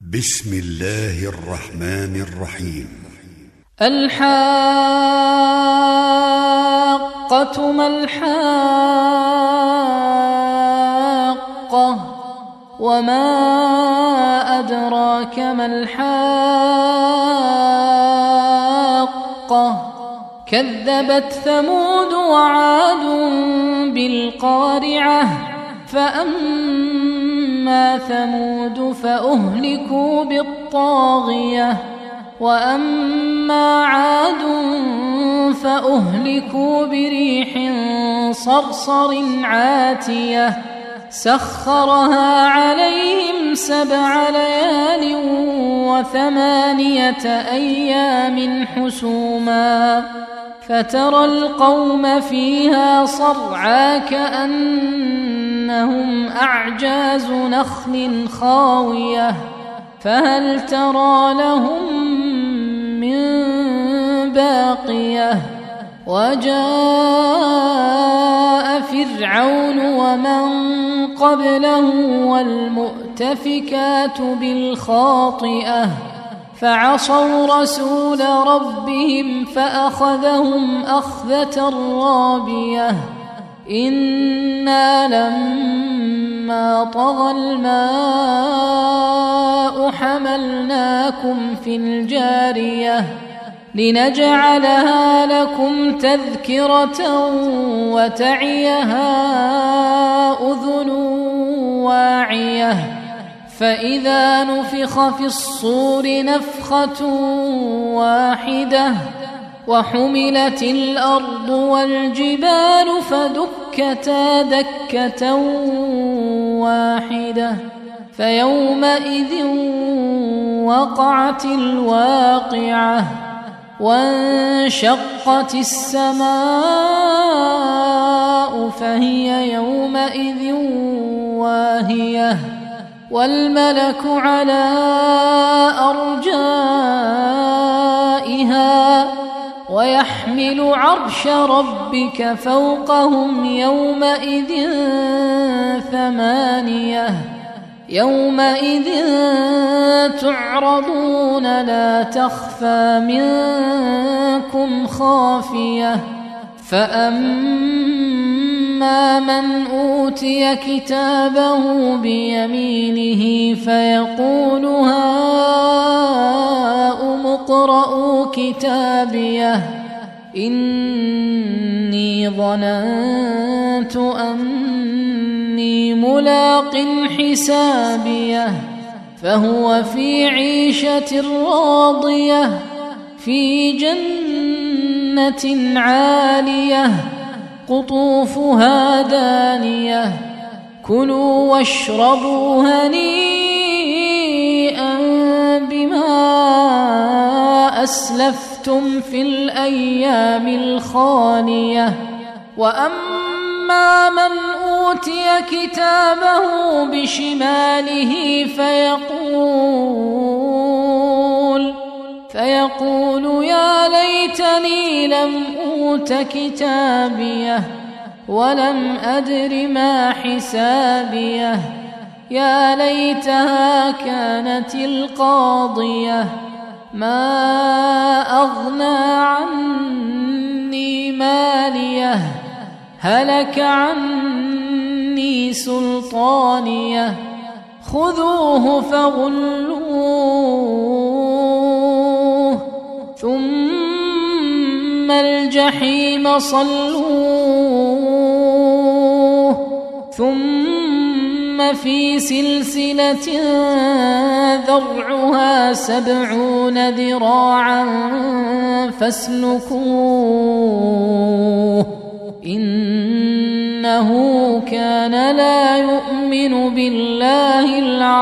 بسم الله الرحمن الرحيم. الحاقة ما الحاقة وما أدراك ما الحاقة كذبت ثمود وعاد بالقارعة فأما ثمود فأهلكوا بالطاغية وأما عاد فأهلكوا بريح صرصر عاتية سخرها عليهم 7 ليال و8 أيام حسوما فترى القوم فيها صرعى كأنهم أعجاز نخل خاوية فهل ترى لهم من باقية وجاء فرعون ومن قبله والمؤتفكات بالخاطئة فعصوا رسول ربهم فأخذهم أخذة رابية إنا لما طغى الماء حملناكم في الجارية لنجعلها لكم تذكرة وتعيها أذن واعية فإذا نفخ في الصور نفخة واحدة وحملت الأرض والجبال فدكتا دكة واحدة فيومئذ وقعت الواقعة وانشقت السماء فهي يومئذ واهية والملك على أرجائها ويحمل عرش ربك فوقهم يومئذ 8 يومئذ تعرضون لا تخفى منكم خافية فأما من أوتي كتابه بيمينه فيقول هاؤم اقرءوا كتابيه إني ظننت أني ملاق حسابيه فهو في عيشة راضية في جنة عالية قطوفها دانية كلوا واشربوا هنيئا بما أسلفتم في الأيام الخالية وأما من أوتي كتابه بشماله فيقول يا ليتني لم أوت كتابيه ولم أدر ما حسابيه يا ليتها كانت القاضية ما أغنى عني ماليه هلك عني سلطانيه خذوه فغلوه ثم الجحيم صلوه ثم في سلسلة ذرعها 70 ذراعا فاسلكوه إنه كان لا يؤمن بالله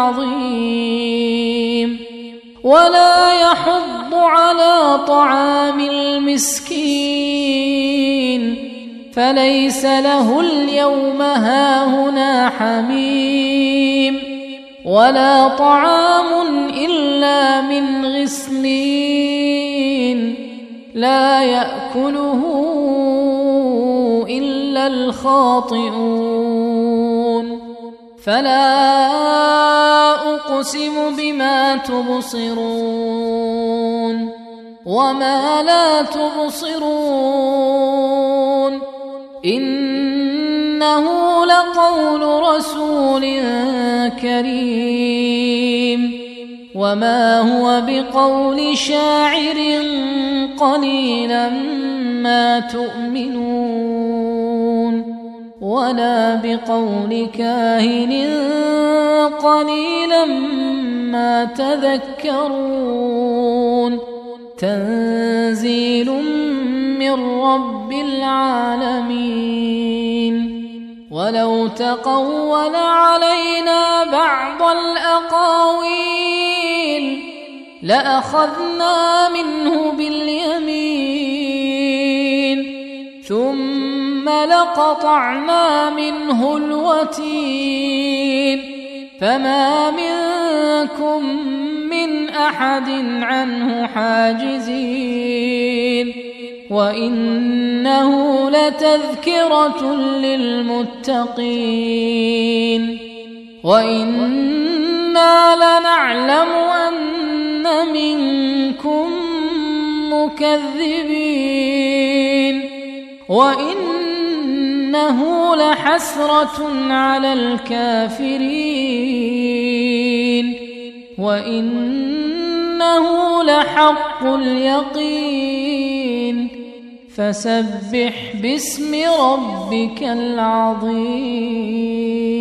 العظيم ولا يحض على طعام المسكين فليس له اليوم هاهنا حميم ولا طعام إلا من غسلين لا يأكله إلا الخاطئون فلا أقسم بما تبصرون وما لا تبصرون إنه لقول رسول كريم وما هو بقول شاعر قليلا ما تؤمنون ولا بقول كاهن قليلا ما تذكرون تنزيل من رب العالمين ولو تقول علينا بعض الأقاويل لأخذنا منه باليمين ثم لقطعنا منه الوتين فما منكم من أحد عنه حاجزين وإنه لتذكرة للمتقين وإنا لنعلم أن منكم مكذبين وإنه لحسرة على الكافرين وإنه لحق اليقين فسبح باسم ربك العظيم.